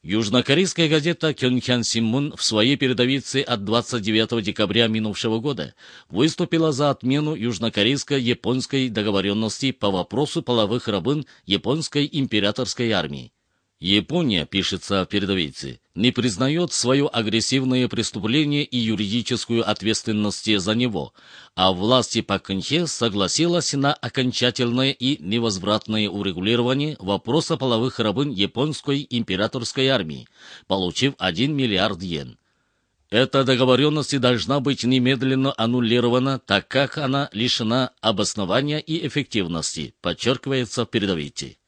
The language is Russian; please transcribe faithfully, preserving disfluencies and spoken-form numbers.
Южнокорейская газета «Кёнхян Синмун» в своей передовице от двадцать девятого декабря минувшего года выступила за отмену южнокорейско-японской договоренности по вопросу половых рабынь японской императорской армии. Япония, пишется в передовице, не признает свое агрессивное преступление и юридическую ответственность за него, а власти Пак Кын Хе согласилась на окончательное и невозвратное урегулирование вопроса половых рабынь японской императорской армии, получив один миллиард йен. Эта договоренность должна быть немедленно аннулирована, так как она лишена обоснования и эффективности, подчеркивается в передовице.